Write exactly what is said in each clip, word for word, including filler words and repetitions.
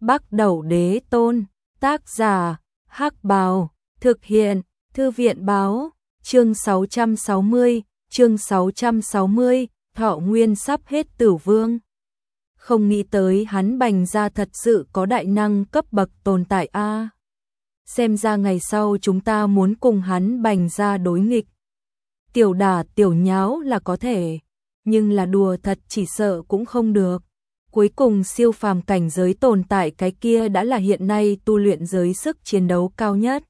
Bắc Đẩu Đế Tôn, tác giả, Hắc Bào, thực hiện, Thư viện báo, chương sáu trăm sáu mươi, chương sáu trăm sáu mươi, Thọ Nguyên sắp hết Tử Vương. Không nghĩ tới hắn Bành gia thật sự có đại năng cấp bậc tồn tại a. À. Xem ra ngày sau chúng ta muốn cùng hắn Bành gia đối nghịch. Tiểu đả tiểu nháo là có thể, nhưng là đùa thật chỉ sợ cũng không được. Cuối cùng siêu phàm cảnh giới tồn tại cái kia đã là hiện nay tu luyện giới sức chiến đấu cao nhất.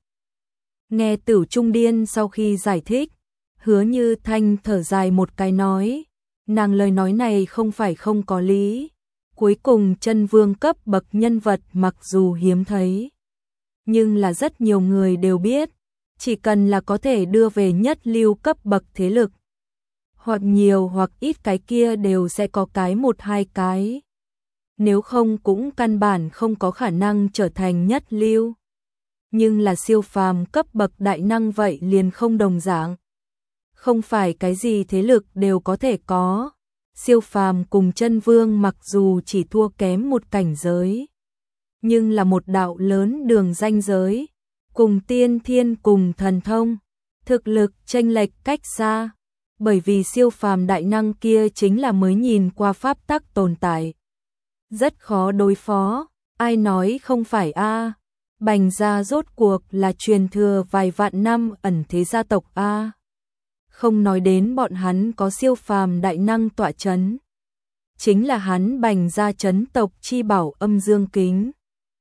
Nghe Tử Trung Điên sau khi giải thích, Hứa Như Thanh thở dài một cái nói, nàng lời nói này không phải không có lý. Cuối cùng chân vương cấp bậc nhân vật mặc dù hiếm thấy, nhưng là rất nhiều người đều biết, chỉ cần là có thể đưa về nhất lưu cấp bậc thế lực, hoặc nhiều hoặc ít cái kia đều sẽ có cái một hai cái. Nếu không cũng căn bản không có khả năng trở thành nhất lưu. Nhưng là siêu phàm cấp bậc đại năng vậy liền không đồng dạng. Không phải cái gì thế lực đều có thể có. Siêu phàm cùng chân vương mặc dù chỉ thua kém một cảnh giới, nhưng là một đạo lớn đường ranh giới, cùng tiên thiên cùng thần thông, thực lực chênh lệch cách xa, bởi vì siêu phàm đại năng kia chính là mới nhìn qua pháp tắc tồn tại, rất khó đối phó. Ai nói không phải a? À? Bành gia rốt cuộc là truyền thừa vài vạn năm ẩn thế gia tộc a. À? Không nói đến bọn hắn có siêu phàm đại năng tọa chấn, chính là hắn Bành gia chấn tộc chi bảo Âm Dương Kính,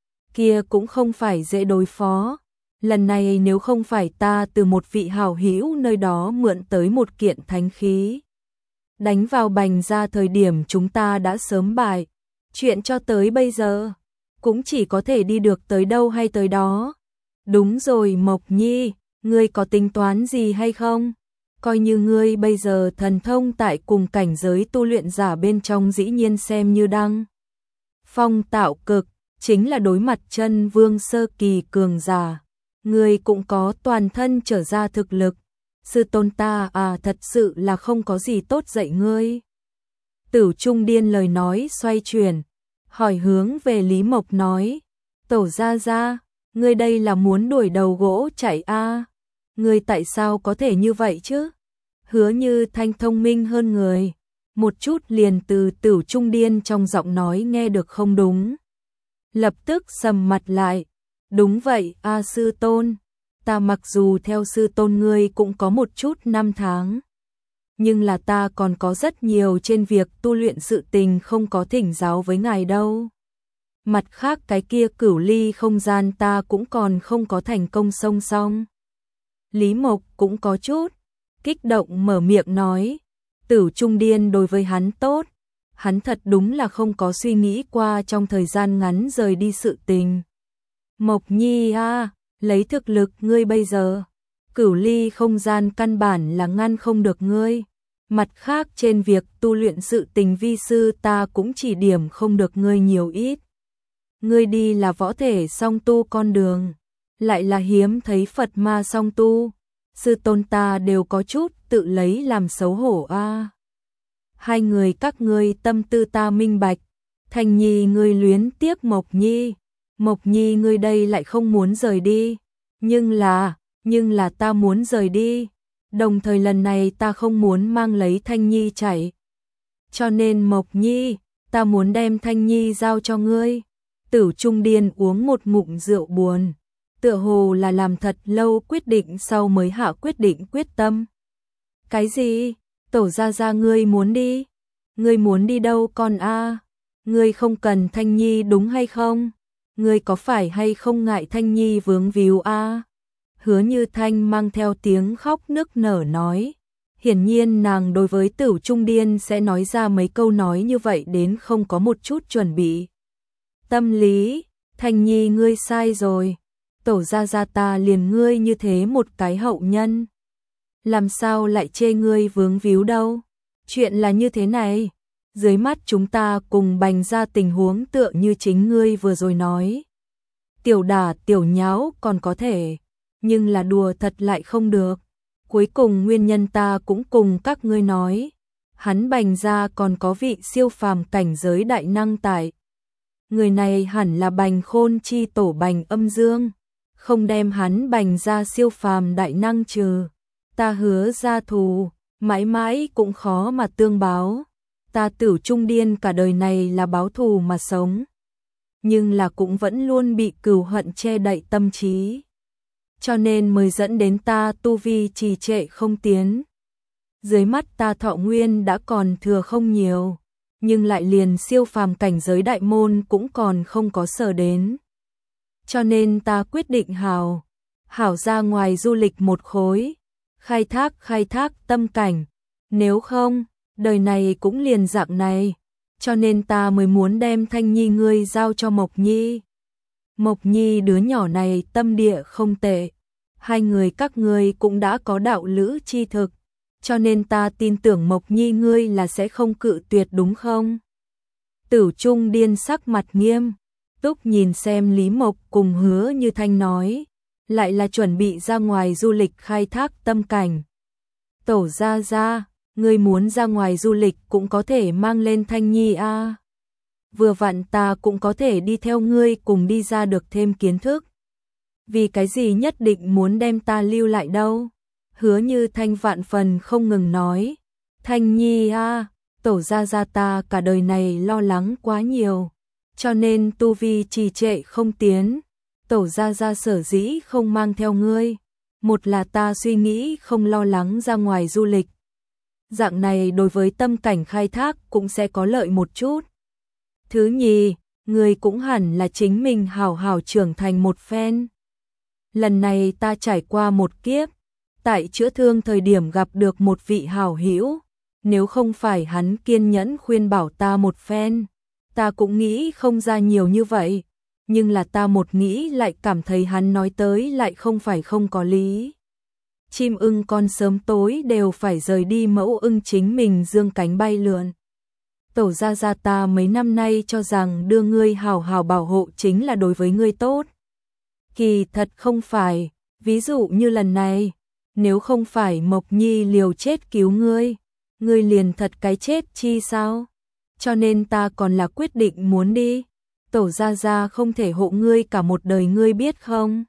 kia cũng không phải dễ đối phó. Lần này nếu không phải ta từ một vị hảo hữu nơi đó mượn tới một kiện thánh khí, đánh vào Bành gia thời điểm chúng ta đã sớm bại. Chuyện cho tới bây giờ, cũng chỉ có thể đi được tới đâu hay tới đó. Đúng rồi Mộc Nhi, ngươi có tính toán gì hay không? Coi như ngươi bây giờ thần thông tại cùng cảnh giới tu luyện giả bên trong dĩ nhiên xem như đăng phong tạo cực, chính là đối mặt chân vương sơ kỳ cường giả. Ngươi cũng có toàn thân trở ra thực lực. Sư tôn ta à thật sự là không có gì tốt dạy ngươi. Tử Trung Điên lời nói xoay chuyển, hỏi hướng về Lý Mộc nói, tổ gia gia, ngươi đây là muốn đuổi đầu gỗ chạy a? À? Ngươi tại sao có thể như vậy chứ? Hứa Như Thanh thông minh hơn người, một chút liền từ Tử Trung Điên trong giọng nói nghe được không đúng. Lập tức sầm mặt lại, đúng vậy a à, sư tôn, ta mặc dù theo sư tôn ngươi cũng có một chút năm tháng, nhưng là ta còn có rất nhiều trên việc tu luyện sự tình không có thỉnh giáo với ngài đâu. Mặt khác cái kia cửu ly không gian ta cũng còn không có thành công song song. Lý Mộc cũng có chút kích động mở miệng nói, Tử Trung Điên đối với hắn tốt, hắn thật đúng là không có suy nghĩ qua trong thời gian ngắn rời đi sự tình. Mộc Nhi a, à, lấy thực lực ngươi bây giờ, cửu ly không gian căn bản là ngăn không được ngươi. Mặt khác trên việc tu luyện sự tình vi sư ta cũng chỉ điểm không được ngươi nhiều ít. Ngươi đi là võ thể song tu con đường, lại là hiếm thấy Phật ma song tu. Sư tôn ta đều có chút tự lấy làm xấu hổ a. À. Hai người các ngươi tâm tư ta minh bạch. Thành Nhi ngươi luyến tiếc Mộc Nhi, Mộc Nhi ngươi đây lại không muốn rời đi. Nhưng là, nhưng là ta muốn rời đi. Đồng thời lần này ta không muốn mang lấy Thanh Nhi chạy. Cho nên Mộc Nhi, ta muốn đem Thanh Nhi giao cho ngươi. Tử Trung Điên uống một ngụm rượu buồn, tựa hồ là làm thật lâu quyết định sau mới hạ quyết định quyết tâm. Cái gì? Tổ gia gia ngươi muốn đi? Ngươi muốn đi đâu con a? À? Ngươi không cần Thanh Nhi đúng hay không? Ngươi có phải hay không ngại Thanh Nhi vướng víu a? À? Hứa Như Thanh mang theo tiếng khóc nức nở nói, hiển nhiên nàng đối với Tử Trung Điên sẽ nói ra mấy câu nói như vậy đến không có một chút chuẩn bị. Tâm lý, Thanh Nhi ngươi sai rồi, tổ gia gia ta liền ngươi như thế một cái hậu nhân, làm sao lại chê ngươi vướng víu đâu. Chuyện là như thế này, dưới mắt chúng ta cùng Bành ra tình huống tựa như chính ngươi vừa rồi nói. Tiểu đả tiểu nháo còn có thể, nhưng là đùa thật lại không được. Cuối cùng nguyên nhân ta cũng cùng các ngươi nói, hắn Bành gia còn có vị siêu phàm cảnh giới đại năng tại. người này hẳn là Bành Khôn chi tổ Bành Âm Dương, không đem hắn Bành ra siêu phàm đại năng trừ, ta hứa ra thù, mãi mãi cũng khó mà tương báo, ta Tử Trung Điên cả đời này là báo thù mà sống, nhưng là cũng vẫn luôn bị cừu hận che đậy tâm trí, cho nên mới dẫn đến ta tu vi trì trệ không tiến. Dưới mắt ta thọ nguyên đã còn thừa không nhiều, nhưng lại liền siêu phàm cảnh giới đại môn cũng còn không có sở đến. Cho nên ta quyết định hảo, hảo ra ngoài du lịch một khối, khai thác khai thác tâm cảnh, nếu không, đời này cũng liền dạng này, cho nên ta mới muốn đem Thanh Nhi ngươi giao cho Mộc Nhi. Mộc Nhi đứa nhỏ này tâm địa không tệ, hai người các ngươi cũng đã có đạo lữ chi thực, cho nên ta tin tưởng Mộc Nhi ngươi là sẽ không cự tuyệt đúng không? Tử Trung Điên sắc mặt nghiêm túc nhìn xem Lý Mộc cùng Hứa Như Thanh nói, lại là chuẩn bị ra ngoài du lịch khai thác tâm cảnh. Tổ gia gia, ngươi muốn ra ngoài du lịch cũng có thể mang lên Thanh Nhi a. À. Vừa vặn ta cũng có thể đi theo ngươi cùng đi ra được thêm kiến thức. Vì cái gì nhất định muốn đem ta lưu lại đâu? Hứa Như Thanh vạn phần không ngừng nói, Thanh Nhi a, à, tổ gia gia ta cả đời này lo lắng quá nhiều, cho nên tu vi trì trệ không tiến, tổ gia gia sở dĩ không mang theo ngươi, một là ta suy nghĩ không lo lắng ra ngoài du lịch. Dạng này đối với tâm cảnh khai thác cũng sẽ có lợi một chút. Thứ nhì, ngươi cũng hẳn là chính mình hảo hảo trưởng thành một phen. Lần này ta trải qua một kiếp, tại chữa thương thời điểm gặp được một vị hảo hữu, nếu không phải hắn kiên nhẫn khuyên bảo ta một phen, ta cũng nghĩ không ra nhiều như vậy, nhưng là ta một nghĩ lại cảm thấy hắn nói tới lại không phải không có lý. Chim ưng con sớm tối đều phải rời đi, mẫu ưng chính mình dương cánh bay lượn. Tổ gia gia ta mấy năm nay cho rằng đưa ngươi hảo hảo bảo hộ chính là đối với ngươi tốt. Kỳ thật không phải, ví dụ như lần này, nếu không phải Mộc Nhi liều chết cứu ngươi, ngươi liền thật cái chết chi sao? Cho nên ta còn là quyết định muốn đi. Tổ gia gia không thể hộ ngươi cả một đời, ngươi biết không?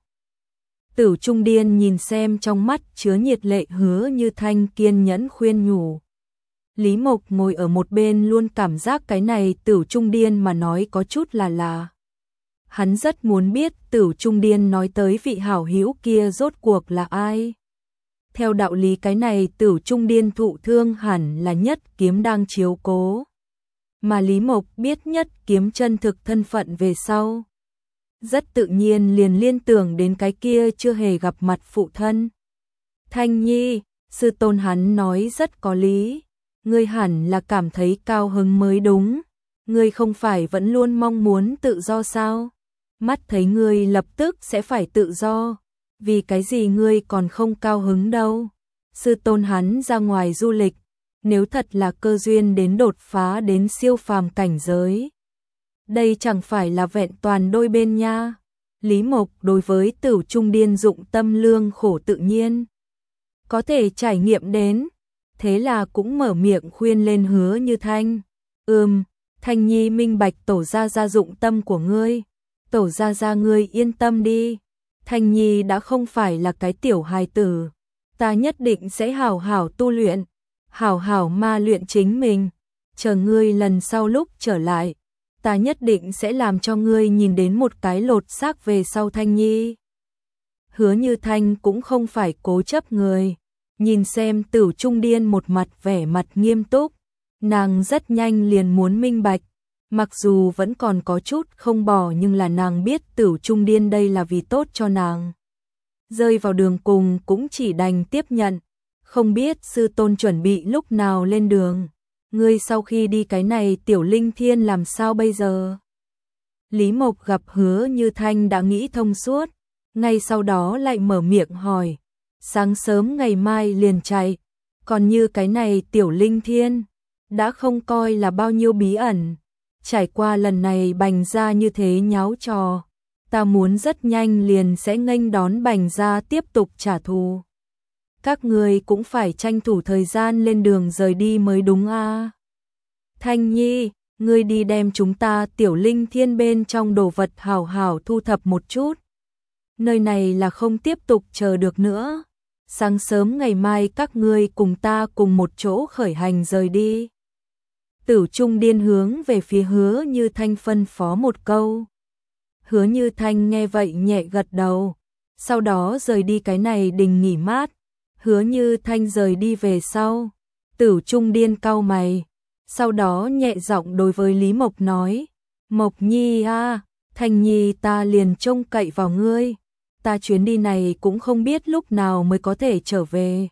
Tử Trung Điên nhìn xem trong mắt chứa nhiệt lệ Hứa Như Thanh kiên nhẫn khuyên nhủ. Lý Mộc ngồi ở một bên luôn cảm giác cái này Tử Trung Điên mà nói có chút là là. Hắn rất muốn biết Tử Trung Điên nói tới vị hảo hữu kia rốt cuộc là ai. Theo đạo lý cái này Tử Trung Điên thụ thương hẳn là Nhất Kiếm đang chiếu cố. Mà Lý Mộc biết Nhất Kiếm chân thực thân phận về sau. Rất tự nhiên liền liên tưởng đến cái kia chưa hề gặp mặt phụ thân. Thanh Nhi, sư tôn hắn nói rất có lý. Ngươi hẳn là cảm thấy cao hứng mới đúng. Ngươi không phải vẫn luôn mong muốn tự do sao? Mắt thấy ngươi lập tức sẽ phải tự do. Vì cái gì ngươi còn không cao hứng đâu? Sư tôn hắn ra ngoài du lịch. Nếu thật là cơ duyên đến đột phá đến siêu phàm cảnh giới. Đây chẳng phải là vẹn toàn đôi bên nha. Lý Mộc đối với Tử Trung Điên dụng tâm lương khổ tự nhiên. Có thể trải nghiệm đến. Thế là cũng mở miệng khuyên lên Hứa Như Thanh. Ừm, Thanh Nhi minh bạch tổ gia gia dụng tâm của ngươi. Tổ gia gia ngươi yên tâm đi. Thanh Nhi đã không phải là cái tiểu hài tử. Ta nhất định sẽ hảo hảo tu luyện. Hảo hảo ma luyện chính mình. Chờ ngươi lần sau lúc trở lại. Ta nhất định sẽ làm cho ngươi nhìn đến một cái lột xác về sau Thanh Nhi. Hứa Như Thanh cũng không phải cố chấp người. Nhìn xem Tử Trung Điên một mặt vẻ mặt nghiêm túc. Nàng rất nhanh liền muốn minh bạch. Mặc dù vẫn còn có chút không bỏ nhưng là nàng biết Tử Trung Điên đây là vì tốt cho nàng. Rơi vào đường cùng cũng chỉ đành tiếp nhận. Không biết sư tôn chuẩn bị lúc nào lên đường. Ngươi sau khi đi cái này tiểu linh thiên làm sao bây giờ? Lý Mộc gặp Hứa Như Thanh đã nghĩ thông suốt. Ngay sau đó lại mở miệng hỏi. Sáng sớm ngày mai liền chạy. Còn như cái này tiểu linh thiên. Đã không coi là bao nhiêu bí ẩn. Trải qua lần này Bành gia như thế nháo trò. Ta muốn rất nhanh liền sẽ nghênh đón Bành gia tiếp tục trả thù. Các người cũng phải tranh thủ thời gian lên đường rời đi mới đúng a. À. Thanh Nhi, ngươi đi đem chúng ta Tiểu Linh Thiên bên trong đồ vật hảo hảo thu thập một chút. Nơi này là không tiếp tục chờ được nữa. Sáng sớm ngày mai các ngươi cùng ta cùng một chỗ khởi hành rời đi. Tử Trung Điên hướng về phía Hứa Như Thanh phân phó một câu. Hứa Như Thanh nghe vậy nhẹ gật đầu, sau đó rời đi cái này đình nghỉ mát. Hứa Như Thanh rời đi về sau, Tử Trung Điên cau mày, sau đó nhẹ giọng đối với Lý Mộc nói, Mộc Nhi a, Thanh Nhi ta liền trông cậy vào ngươi, ta chuyến đi này cũng không biết lúc nào mới có thể trở về.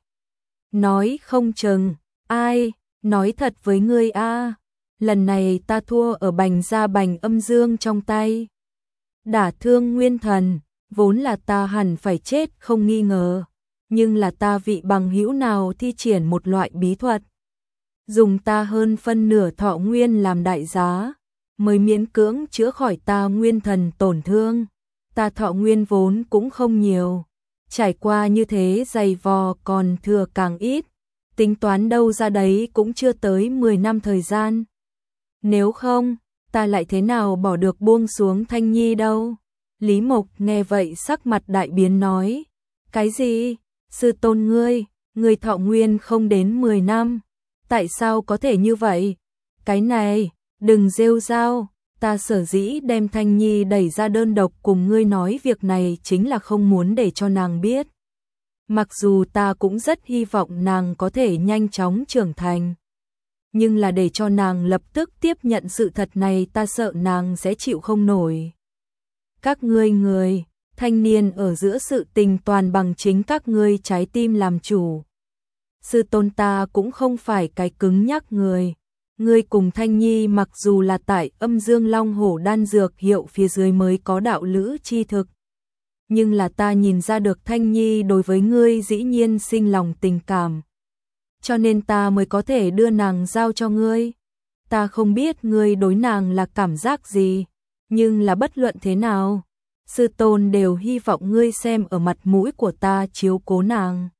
Nói không chừng, ai, nói thật với ngươi a, lần này ta thua ở bành gia bành âm dương trong tay. Đả thương nguyên thần, vốn là ta hẳn phải chết không nghi ngờ, nhưng là ta vị bằng hữu nào thi triển một loại bí thuật, dùng ta hơn phân nửa thọ nguyên làm đại giá, mới miễn cưỡng chữa khỏi ta nguyên thần tổn thương. Ta thọ nguyên vốn cũng không nhiều, trải qua như thế dày vò còn thừa càng ít, tính toán đâu ra đấy cũng chưa tới mười năm thời gian. Nếu không, ta lại thế nào bỏ được buông xuống Thanh Nhi đâu. Lý Mộc nghe vậy sắc mặt đại biến nói, cái gì? Sư tôn ngươi, ngươi thọ nguyên không đến mười năm, tại sao có thể như vậy? Cái này, đừng rêu rao, ta sở dĩ đem Thanh Nhi đẩy ra đơn độc cùng ngươi nói việc này chính là không muốn để cho nàng biết. Mặc dù ta cũng rất hy vọng nàng có thể nhanh chóng trưởng thành, nhưng là để cho nàng lập tức tiếp nhận sự thật này ta sợ nàng sẽ chịu không nổi. Các ngươi người, thanh niên ở giữa sự tình toàn bằng chính các ngươi trái tim làm chủ. Sư tôn ta cũng không phải cái cứng nhắc người. Ngươi cùng Thanh Nhi mặc dù là tại âm dương long hổ đan dược hiệu phía dưới mới có đạo lữ chi thực, nhưng là ta nhìn ra được Thanh Nhi đối với ngươi dĩ nhiên sinh lòng tình cảm, cho nên ta mới có thể đưa nàng giao cho ngươi. Ta không biết ngươi đối nàng là cảm giác gì, nhưng là bất luận thế nào, sư tôn đều hy vọng ngươi xem ở mặt mũi của ta chiếu cố nàng.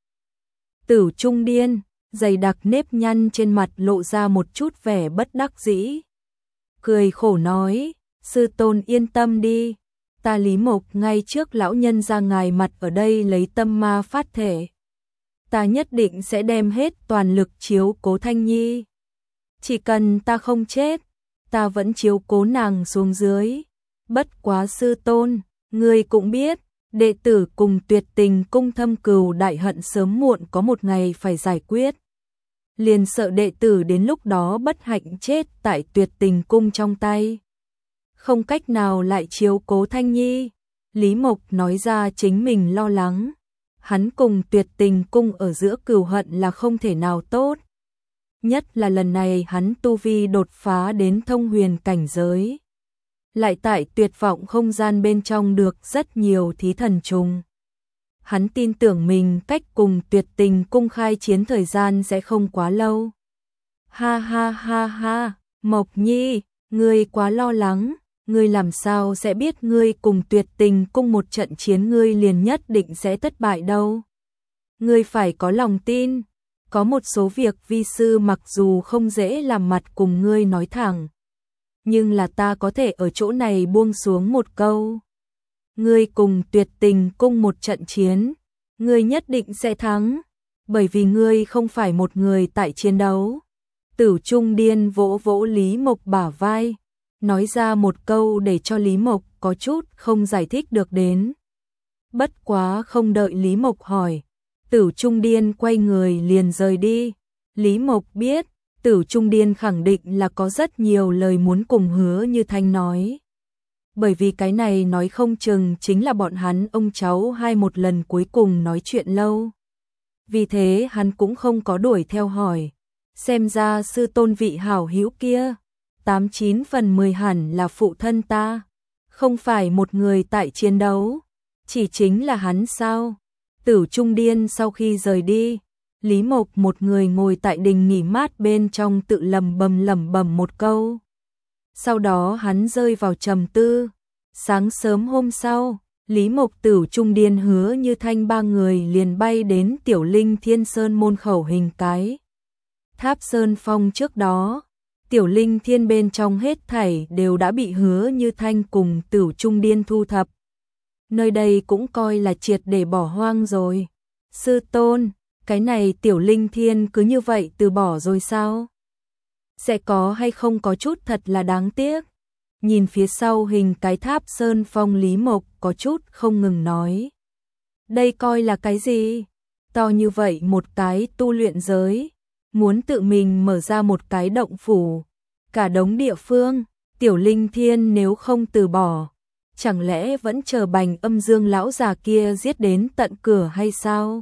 Tử Trung Điên, dày đặc nếp nhăn trên mặt lộ ra một chút vẻ bất đắc dĩ. Cười khổ nói, sư tôn yên tâm đi, ta Lý Mộc ngay trước lão nhân ra ngài mặt ở đây lấy tâm ma phát thể. Ta nhất định sẽ đem hết toàn lực chiếu cố Thanh Nhi. Chỉ cần ta không chết, ta vẫn chiếu cố nàng xuống dưới. Bất quá sư tôn, ngươi cũng biết, đệ tử cùng Tuyệt Tình cung thâm cừu đại hận sớm muộn có một ngày phải giải quyết. Liền sợ đệ tử đến lúc đó bất hạnh chết tại Tuyệt Tình cung trong tay, không cách nào lại chiếu cố Thanh Nhi. Lý Mộc nói ra chính mình lo lắng. Hắn cùng Tuyệt Tình cung ở giữa cừu hận là không thể nào tốt. Nhất là lần này hắn tu vi đột phá đến thông huyền cảnh giới, lại tại tuyệt vọng không gian bên trong được rất nhiều thí thần trùng. Hắn tin tưởng mình cách cùng Tuyệt Tình cung khai chiến thời gian sẽ không quá lâu. Ha ha ha ha, Mộc Nhi, ngươi quá lo lắng, ngươi làm sao sẽ biết ngươi cùng Tuyệt Tình cung một trận chiến ngươi liền nhất định sẽ thất bại đâu. Ngươi phải có lòng tin, có một số việc vi sư mặc dù không dễ làm mặt cùng ngươi nói thẳng, nhưng là ta có thể ở chỗ này buông xuống một câu. Ngươi cùng Tuyệt Tình cung một trận chiến, ngươi nhất định sẽ thắng, bởi vì ngươi không phải một người tại chiến đấu. Tử Trung Điên vỗ vỗ Lý Mộc bả vai, nói ra một câu để cho Lý Mộc có chút không giải thích được đến. Bất quá không đợi Lý Mộc hỏi, Tử Trung Điên quay người liền rời đi. Lý Mộc biết, Tử Trung Điên khẳng định là có rất nhiều lời muốn cùng Hứa Như Thanh nói. Bởi vì cái này nói không chừng chính là bọn hắn ông cháu hai một lần cuối cùng nói chuyện lâu. Vì thế hắn cũng không có đuổi theo hỏi. Xem ra sư tôn vị hảo hữu kia, tám chín phần mười hẳn là phụ thân ta, không phải một người tại chiến đấu, chỉ chính là hắn sao? Tử Trung Điên sau khi rời đi, Lý Mộc một người ngồi tại đình nghỉ mát bên trong tự lầm bầm lẩm bẩm một câu. Sau đó hắn rơi vào trầm tư. Sáng sớm hôm sau, Lý Mộc, Tử Trung Điên, Hứa Như Thanh ba người liền bay đến Tiểu Linh Thiên Sơn môn khẩu hình cái Tháp Sơn Phong trước đó. Tiểu Linh Thiên bên trong hết thảy đều đã bị Hứa Như Thanh cùng Tửu Trung Điên thu thập. Nơi đây cũng coi là triệt để bỏ hoang rồi. Sư tôn, cái này Tiểu Linh Thiên cứ như vậy từ bỏ rồi sao? Sẽ có hay không có chút thật là đáng tiếc. Nhìn phía sau hình cái tháp Sơn Phong Lý Mộc có chút không ngừng nói. Đây coi là cái gì? To như vậy một cái tu luyện giới. Muốn tự mình mở ra một cái động phủ. Cả đống địa phương, Tiểu Linh Thiên nếu không từ bỏ. Chẳng lẽ vẫn chờ Bành Âm Dương lão già kia giết đến tận cửa hay sao?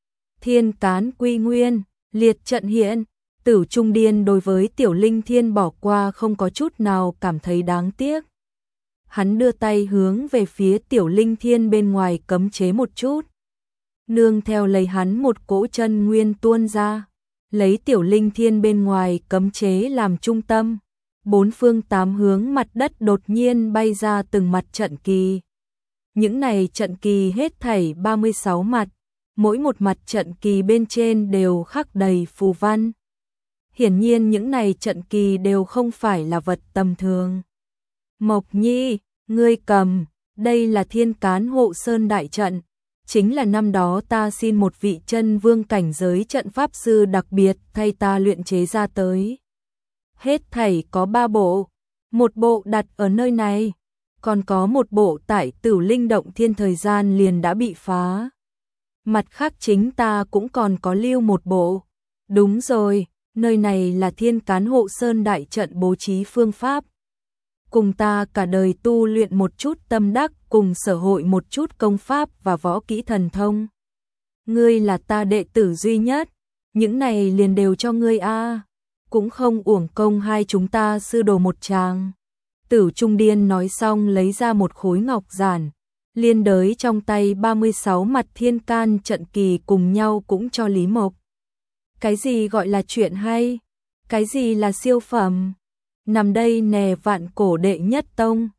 Thiên cán quy nguyên, liệt trận hiện. Tửu Trung Điên đối với Tiểu Linh Thiên bỏ qua không có chút nào cảm thấy đáng tiếc. Hắn đưa tay hướng về phía Tiểu Linh Thiên bên ngoài cấm chế một chút. Nương theo lấy hắn một cỗ chân nguyên tuôn ra. Lấy Tiểu Linh Thiên bên ngoài cấm chế làm trung tâm. Bốn phương tám hướng mặt đất đột nhiên bay ra từng mặt trận kỳ. Những này trận kỳ hết thảy ba mươi sáu mặt. Mỗi một mặt trận kỳ bên trên đều khắc đầy phù văn. Hiển nhiên những này trận kỳ đều không phải là vật tầm thường. Mộc Nhi, ngươi cầm, đây là Thiên Cán Hộ Sơn đại trận. Chính là năm đó ta xin một vị chân vương cảnh giới trận pháp sư đặc biệt thay ta luyện chế ra tới. Hết thảy có ba bộ, một bộ đặt ở nơi này, còn có một bộ tại Tử Linh Động Thiên thời gian liền đã bị phá. Mặt khác chính ta cũng còn có lưu một bộ. Đúng rồi, nơi này là Thiên Cán Hộ Sơn đại trận bố trí phương pháp. Cùng ta cả đời tu luyện một chút tâm đắc, cùng sở hội một chút công pháp và võ kỹ thần thông. Ngươi là ta đệ tử duy nhất, những này liền đều cho ngươi a, cũng không uổng công hai chúng ta sư đồ một tràng. Tửu Trung Điên nói xong lấy ra một khối ngọc giản, liên đới trong tay ba mươi sáu mặt thiên can trận kỳ cùng nhau cũng cho Lý Mộc. Cái gì gọi là chuyện hay? Cái gì là siêu phẩm? Nằm đây nè vạn cổ đệ nhất tông.